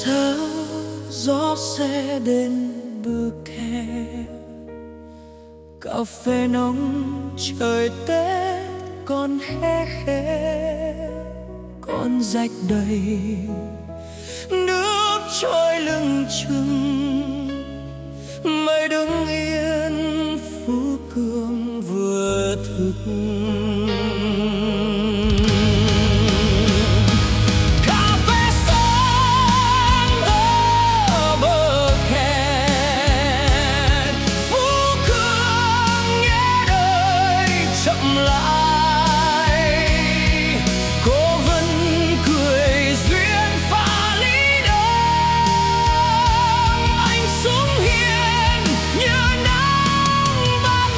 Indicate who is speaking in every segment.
Speaker 1: thơ gió sẽ đến bờ kè, cà phê nóng trời Tết còn hé khẽ, con rạch đầy nước trôi lưng chừng, mây đứng yên phú cương vừa thức. Cà phê sáng ở bờ kè, phú cương nghe đời chậm lại. Cô vẫn cười duyên pha ly đông, anh xuống hiên như nắng ban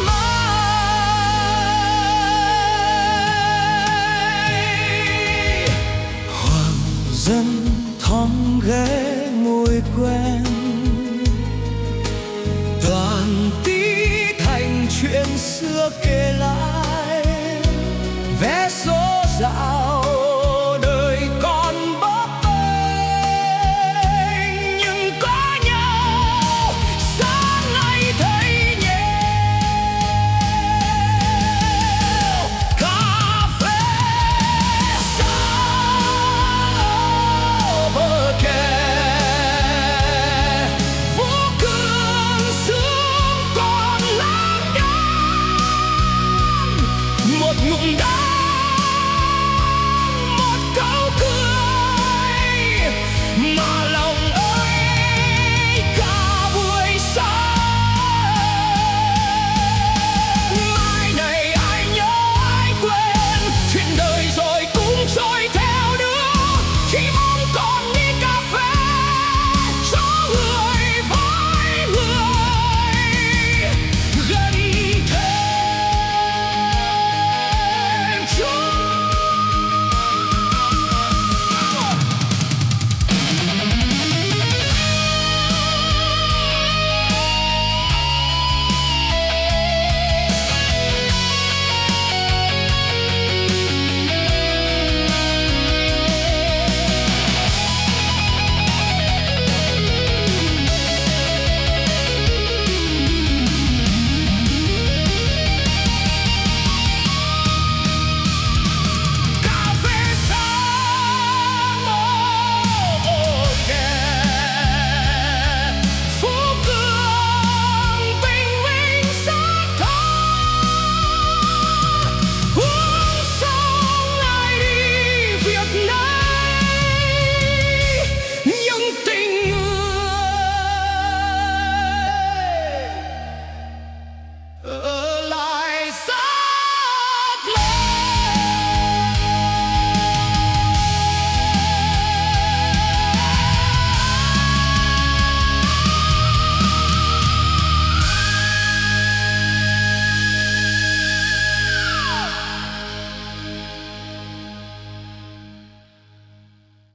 Speaker 1: mai. Hoàng dân thong ghé môi quen, toàn tí thành chuyện xưa kể